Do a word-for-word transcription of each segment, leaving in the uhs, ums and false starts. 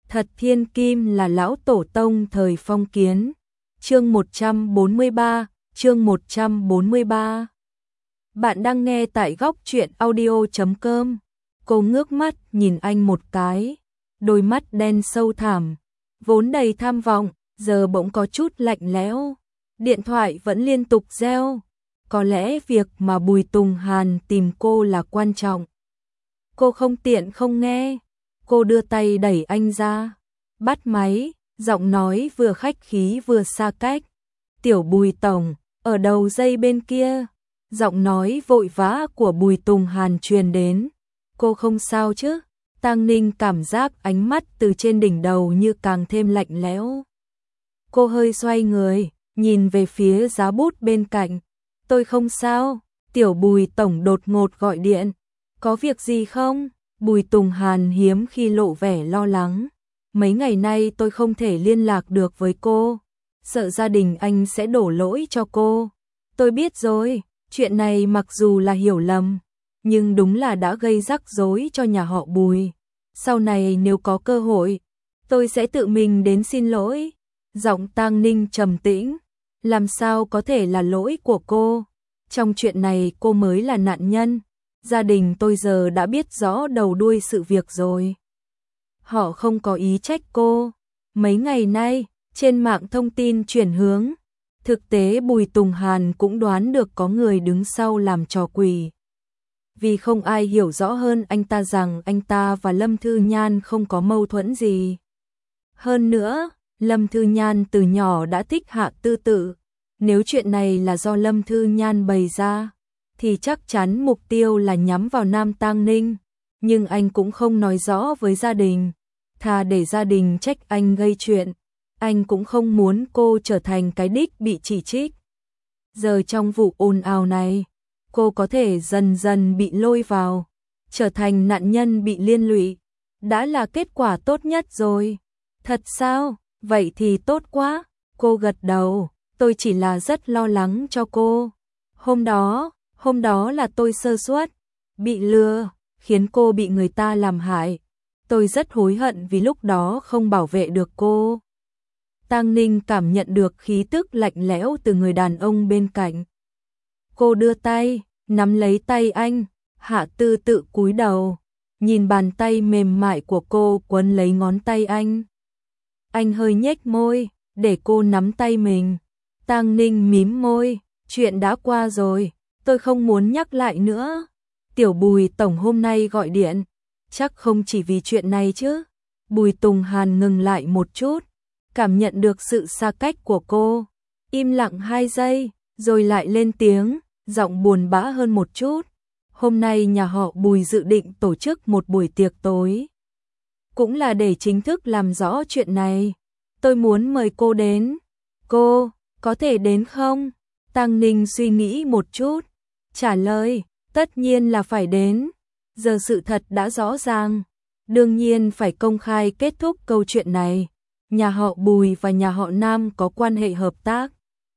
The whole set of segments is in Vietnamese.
Thật thiên kim là lão tổ tông thời phong kiến. Chương một trăm bốn mươi ba, chương một trăm bốn mươi ba. Bạn đang nghe tại góc truyện audio chấm com. Cô ngước mắt nhìn anh một cái, đôi mắt đen sâu thẳm, vốn đầy tham vọng, giờ bỗng có chút lạnh lẽo. Điện thoại vẫn liên tục reo. Có lẽ việc mà Bùi Tùng Hàn tìm cô là quan trọng. Cô không tiện không nghe. Cô đưa tay đẩy anh ra, bắt máy, giọng nói vừa khách khí vừa xa cách. Tiểu Bùi tổng, ở đầu dây bên kia. Giọng nói vội vã của Bùi Tùng Hàn truyền đến. Cô không sao chứ? Tang Ninh cảm giác ánh mắt từ trên đỉnh đầu như càng thêm lạnh lẽo. Cô hơi xoay người, nhìn về phía giá bút bên cạnh. Tôi không sao. Tiểu Bùi tổng đột ngột gọi điện. Có việc gì không? Bùi Tùng Hàn hiếm khi lộ vẻ lo lắng. Mấy ngày nay tôi không thể liên lạc được với cô, sợ gia đình anh sẽ đổ lỗi cho cô. Tôi biết rồi, chuyện này mặc dù là hiểu lầm, nhưng đúng là đã gây rắc rối cho nhà họ Bùi. Sau này nếu có cơ hội, tôi sẽ tự mình đến xin lỗi. Giọng Tang Ninh trầm tĩnh. Làm sao có thể là lỗi của cô? Trong chuyện này cô mới là nạn nhân. Gia đình tôi giờ đã biết rõ đầu đuôi sự việc rồi. Họ không có ý trách cô. Mấy ngày nay, trên mạng thông tin chuyển hướng. Thực tế Bùi Tùng Hàn cũng đoán được có người đứng sau làm trò quỷ. Vì không ai hiểu rõ hơn anh ta rằng anh ta và Lâm Thư Nhan không có mâu thuẫn gì. Hơn nữa, Lâm Thư Nhan từ nhỏ đã thích Hạ Tư Tự. Nếu chuyện này là do Lâm Thư Nhan bày ra, thì chắc chắn mục tiêu là nhắm vào Nam Tang Ninh. Nhưng anh cũng không nói rõ với gia đình. Thà để gia đình trách anh gây chuyện, anh cũng không muốn cô trở thành cái đích bị chỉ trích. Giờ trong vụ ồn ào này, cô có thể dần dần bị lôi vào, trở thành nạn nhân bị liên lụy. Đã là kết quả tốt nhất rồi. Thật sao? Vậy thì tốt quá. Cô gật đầu. Tôi chỉ là rất lo lắng cho cô. Hôm đó, hôm đó là tôi sơ suất, bị lừa, khiến cô bị người ta làm hại. Tôi rất hối hận vì lúc đó không bảo vệ được cô. Tang Ninh cảm nhận được khí tức lạnh lẽo từ người đàn ông bên cạnh. Cô đưa tay, nắm lấy tay anh. Hạ Tư Tự cúi đầu, nhìn bàn tay mềm mại của cô quấn lấy ngón tay anh. Anh hơi nhếch môi, để cô nắm tay mình. Tang Ninh mím môi, chuyện đã qua rồi, tôi không muốn nhắc lại nữa. Tiểu Bùi tổng hôm nay gọi điện, chắc không chỉ vì chuyện này chứ. Bùi Tùng Hàn ngừng lại một chút, cảm nhận được sự xa cách của cô. Im lặng hai giây, rồi lại lên tiếng, giọng buồn bã hơn một chút. Hôm nay nhà họ Bùi dự định tổ chức một buổi tiệc tối. Cũng là để chính thức làm rõ chuyện này. Tôi muốn mời cô đến. Cô có thể đến không? Tang Ninh suy nghĩ một chút, trả lời, tất nhiên là phải đến. Giờ sự thật đã rõ ràng, đương nhiên phải công khai kết thúc câu chuyện này. Nhà họ Bùi và nhà họ Nam có quan hệ hợp tác.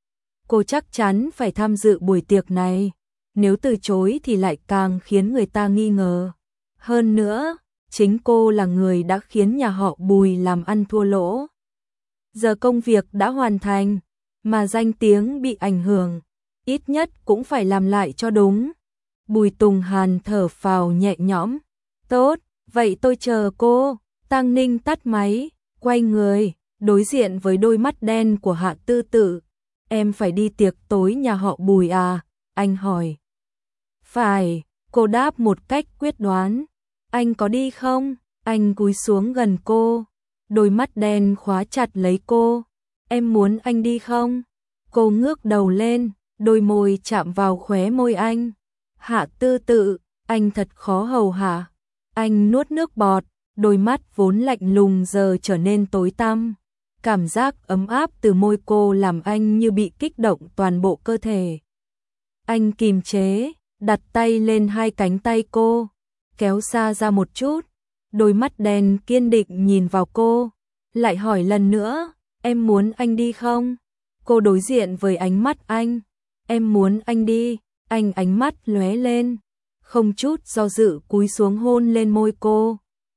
Cô chắc chắn phải tham dự buổi tiệc này. Nếu từ chối thì lại càng khiến người ta nghi ngờ. Hơn nữa, chính cô là người đã khiến nhà họ Bùi làm ăn thua lỗ. Giờ công việc đã hoàn thành, mà danh tiếng bị ảnh hưởng, ít nhất cũng phải làm lại cho đúng. Bùi Tùng Hàn thở phào nhẹ nhõm. Tốt, vậy tôi chờ cô. Tang Ninh tắt máy, quay người, đối diện với đôi mắt đen của Hạ Tư Tự. Em phải đi tiệc tối nhà họ Bùi à? Anh hỏi. Phải, cô đáp một cách quyết đoán. Anh có đi không? Anh cúi xuống gần cô, đôi mắt đen khóa chặt lấy cô. Em muốn anh đi không? Cô ngước đầu lên, đôi môi chạm vào khóe môi anh. Hạ Tư Tự, anh thật khó hầu hạ. Anh nuốt nước bọt, đôi mắt vốn lạnh lùng giờ trở nên tối tăm. Cảm giác ấm áp từ môi cô làm anh như bị kích động toàn bộ cơ thể. Anh kìm chế, đặt tay lên hai cánh tay cô, kéo xa ra một chút. Đôi mắt đen kiên định nhìn vào cô, lại hỏi lần nữa, em muốn anh đi không? Cô đối diện với ánh mắt anh. Em muốn anh đi. Anh ánh mắt lóe lên, không chút do dự cúi xuống hôn lên môi cô.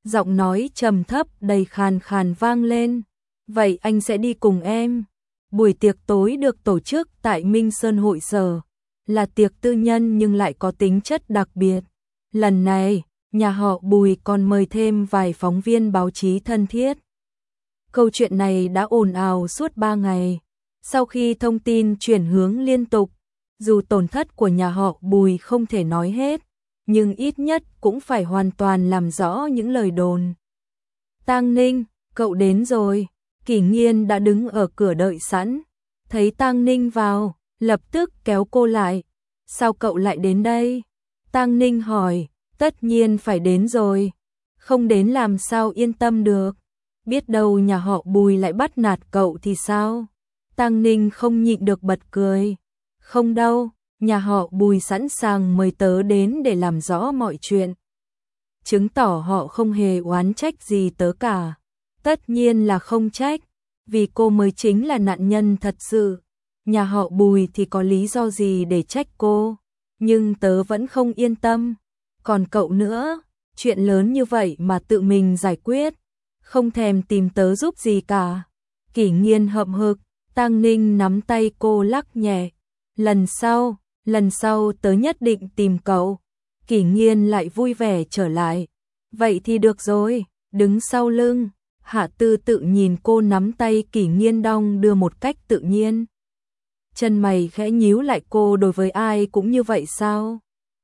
giọng nói trầm thấp đầy khàn khàn vang lên. Vậy anh sẽ đi cùng em. Buổi tiệc tối được tổ chức tại Minh Sơn hội sở, là tiệc tư nhân nhưng lại có tính chất đặc biệt. Lần này, nhà họ Bùi còn mời thêm vài phóng viên báo chí thân thiết. Câu chuyện này đã ồn ào suốt ba ngày. Sau khi thông tin chuyển hướng liên tục, dù tổn thất của nhà họ Bùi không thể nói hết, nhưng ít nhất cũng phải hoàn toàn làm rõ những lời đồn. Tang Ninh, cậu đến rồi. Kỷ Nghiên đã đứng ở cửa đợi sẵn. Thấy Tang Ninh vào, lập tức kéo cô lại. Sao cậu lại đến đây? Tang Ninh hỏi. Tất nhiên phải đến rồi. Không đến làm sao yên tâm được. Biết đâu nhà họ Bùi lại bắt nạt cậu thì sao? Tang Ninh không nhịn được bật cười. Không đâu, nhà họ Bùi sẵn sàng mời tớ đến để làm rõ mọi chuyện. Chứng tỏ họ không hề oán trách gì tớ cả. Tất nhiên là không trách, vì cô mới chính là nạn nhân thật sự. Nhà họ Bùi thì có lý do gì để trách cô, nhưng tớ vẫn không yên tâm. Còn cậu nữa, chuyện lớn như vậy mà tự mình giải quyết, không thèm tìm tớ giúp gì cả. Kỷ Nghiên hậm hực, Tang Ninh nắm tay cô lắc nhẹ. Lần sau, lần sau tớ nhất định tìm cậu. Kỷ Nghiên lại vui vẻ trở lại. Vậy thì được rồi, đứng sau lưng. Hạ Tư tự nhìn cô nắm tay Kỷ Nghiên đong đưa một cách tự nhiên. Chân mày khẽ nhíu lại, cô đối với ai cũng như vậy sao?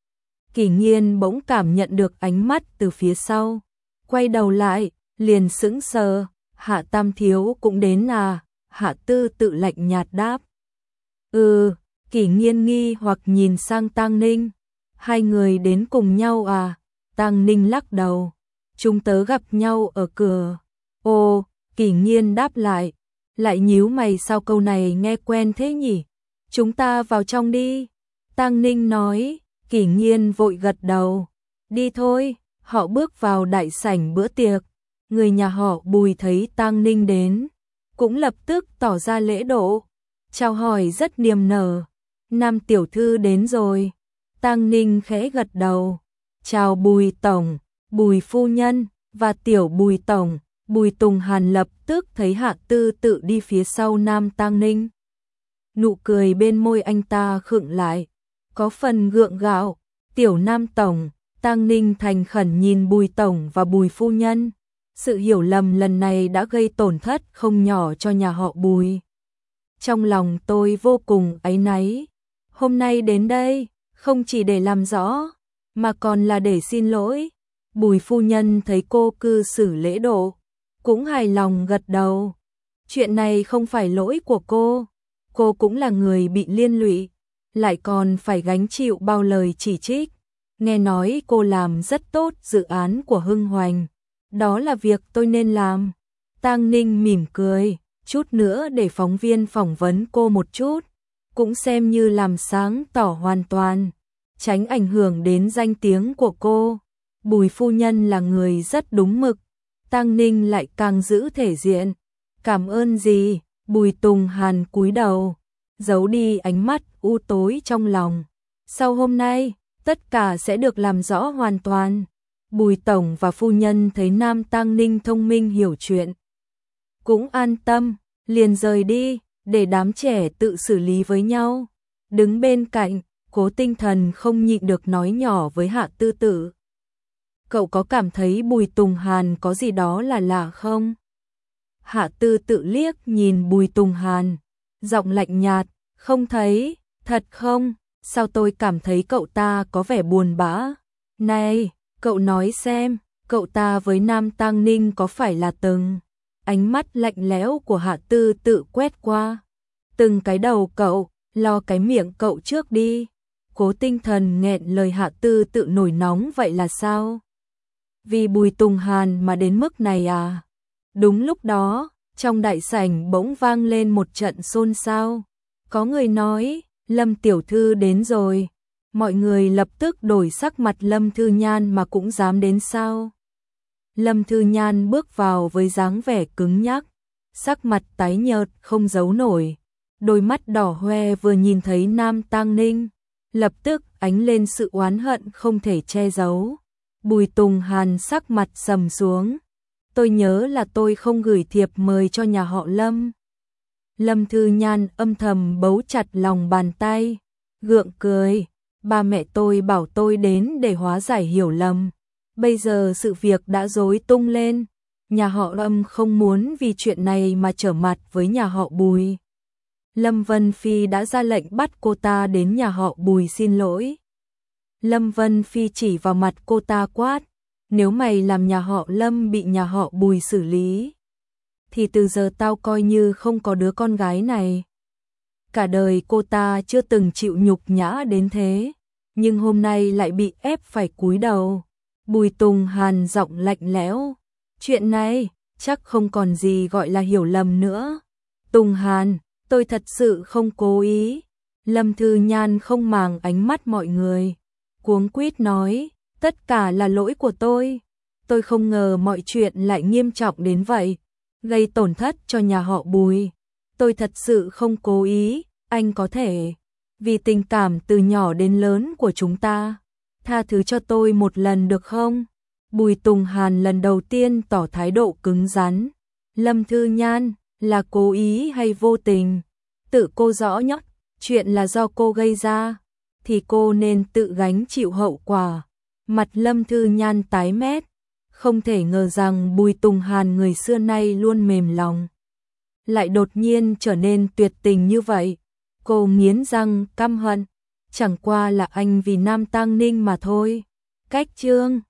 Kỷ Nghiên bỗng cảm nhận được ánh mắt từ phía sau. Quay đầu lại, liền sững sờ. Hạ Tam Thiếu cũng đến à? Hạ Tư tự lạnh nhạt đáp. Ừ, Kỷ Nghiên nghi hoặc nhìn sang Tang Ninh. Hai người đến cùng nhau à? Tang Ninh lắc đầu. Chúng tớ gặp nhau ở cửa. Ồ, Kỷ Nghiên đáp lại. Lại nhíu mày, sao câu này nghe quen thế nhỉ? Chúng ta vào trong đi. Tang Ninh nói. Kỷ Nghiên vội gật đầu. Đi thôi. Họ bước vào đại sảnh bữa tiệc. Người nhà họ Bùi thấy Tang Ninh đến, cũng lập tức tỏ ra lễ độ, chào hỏi rất niềm nở. Nam tiểu thư đến rồi. Tang Ninh khẽ gật đầu. Chào Bùi tổng, Bùi phu nhân và tiểu Bùi tổng. Bùi Tùng Hàn lập tức thấy Hạ Tư tự đi phía sau Nam Tang Ninh. Nụ cười bên môi anh ta khựng lại, có phần gượng gạo. Tiểu Nam tổng. Tang Ninh thành khẩn nhìn Bùi tổng và Bùi phu nhân. Sự hiểu lầm lần này đã gây tổn thất không nhỏ cho nhà họ Bùi. Trong lòng tôi vô cùng áy náy. Hôm nay đến đây, không chỉ để làm rõ, mà còn là để xin lỗi. Bùi phu nhân thấy cô cư xử lễ độ, cũng hài lòng gật đầu. Chuyện này không phải lỗi của cô. Cô cũng là người bị liên lụy, lại còn phải gánh chịu bao lời chỉ trích. Nghe nói cô làm rất tốt dự án của Hưng Hoành. Đó là việc tôi nên làm. Tang Ninh mỉm cười, chút nữa để phóng viên phỏng vấn cô một chút, cũng xem như làm sáng tỏ hoàn toàn, tránh ảnh hưởng đến danh tiếng của cô. Bùi phu nhân là người rất đúng mực. Tang Ninh lại càng giữ thể diện. Cảm ơn gì? Bùi Tùng Hàn cúi đầu, giấu đi ánh mắt u tối trong lòng. Sau hôm nay, tất cả sẽ được làm rõ hoàn toàn. Bùi tổng và phu nhân thấy Nam Tang Ninh thông minh hiểu chuyện, cũng an tâm, liền rời đi, để đám trẻ tự xử lý với nhau. Đứng bên cạnh, Cố Tinh Thần không nhịn được nói nhỏ với Hạ Tư Tử. Cậu có cảm thấy Bùi Tùng Hàn có gì đó là lạ không? Hạ Tư Tự liếc nhìn Bùi Tùng Hàn, giọng lạnh nhạt, không thấy, thật không? Sao tôi cảm thấy cậu ta có vẻ buồn bã? Này, cậu nói xem, cậu ta với Nam Tang Ninh có phải là từng? Ánh mắt lạnh lẽo của Hạ Tư Tự quét qua từng cái đầu cậu, lo cái miệng cậu trước đi. Cố Tinh Thần nghẹn lời Hạ Tư Tự nổi nóng, vậy là sao? Vì Bùi Tùng Hàn mà đến mức này à? Đúng lúc đó, trong đại sảnh bỗng vang lên một trận xôn xao. Có người nói, Lâm tiểu thư đến rồi. Mọi người lập tức đổi sắc mặt. Lâm Thư Nhan mà cũng dám đến sao? Lâm Thư Nhan bước vào với dáng vẻ cứng nhắc, sắc mặt tái nhợt không giấu nổi, đôi mắt đỏ hoe, vừa nhìn thấy Nam Tang Ninh, lập tức ánh lên sự oán hận không thể che giấu. Bùi Tùng Hàn sắc mặt sầm xuống. Tôi nhớ là tôi không gửi thiệp mời cho nhà họ Lâm. Lâm Thư Nhan âm thầm bấu chặt lòng bàn tay, gượng cười. Ba mẹ tôi bảo tôi đến để hóa giải hiểu lầm. Bây giờ sự việc đã rối tung lên. Nhà họ Lâm không muốn vì chuyện này mà trở mặt với nhà họ Bùi. Lâm Vân Phi đã ra lệnh bắt cô ta đến nhà họ Bùi xin lỗi. Lâm Vân Phi chỉ vào mặt cô ta quát, nếu mày làm nhà họ Lâm bị nhà họ Bùi xử lý, thì từ giờ tao coi như không có đứa con gái này. Cả đời cô ta chưa từng chịu nhục nhã đến thế, nhưng hôm nay lại bị ép phải cúi đầu. Bùi Tùng Hàn giọng lạnh lẽo, chuyện này chắc không còn gì gọi là hiểu lầm nữa. Tùng Hàn, tôi thật sự không cố ý. Lâm Thư Nhan không màng ánh mắt mọi người, cuống quýt nói, tất cả là lỗi của tôi. Tôi không ngờ mọi chuyện lại nghiêm trọng đến vậy, gây tổn thất cho nhà họ Bùi. Tôi thật sự không cố ý, anh có thể, vì tình cảm từ nhỏ đến lớn của chúng ta, tha thứ cho tôi một lần được không? Bùi Tùng Hàn lần đầu tiên tỏ thái độ cứng rắn. Lâm Thư Nhan, là cố ý hay vô tình? Tự cô rõ nhóc, chuyện là do cô gây ra, thì cô nên tự gánh chịu hậu quả. Mặt Lâm Thư Nhan tái mét, không thể ngờ rằng Bùi Tùng Hàn người xưa nay luôn mềm lòng, lại đột nhiên trở nên tuyệt tình như vậy. Cô nghiến răng căm hận, chẳng qua là anh vì Nam Tang Ninh mà thôi. Cách chương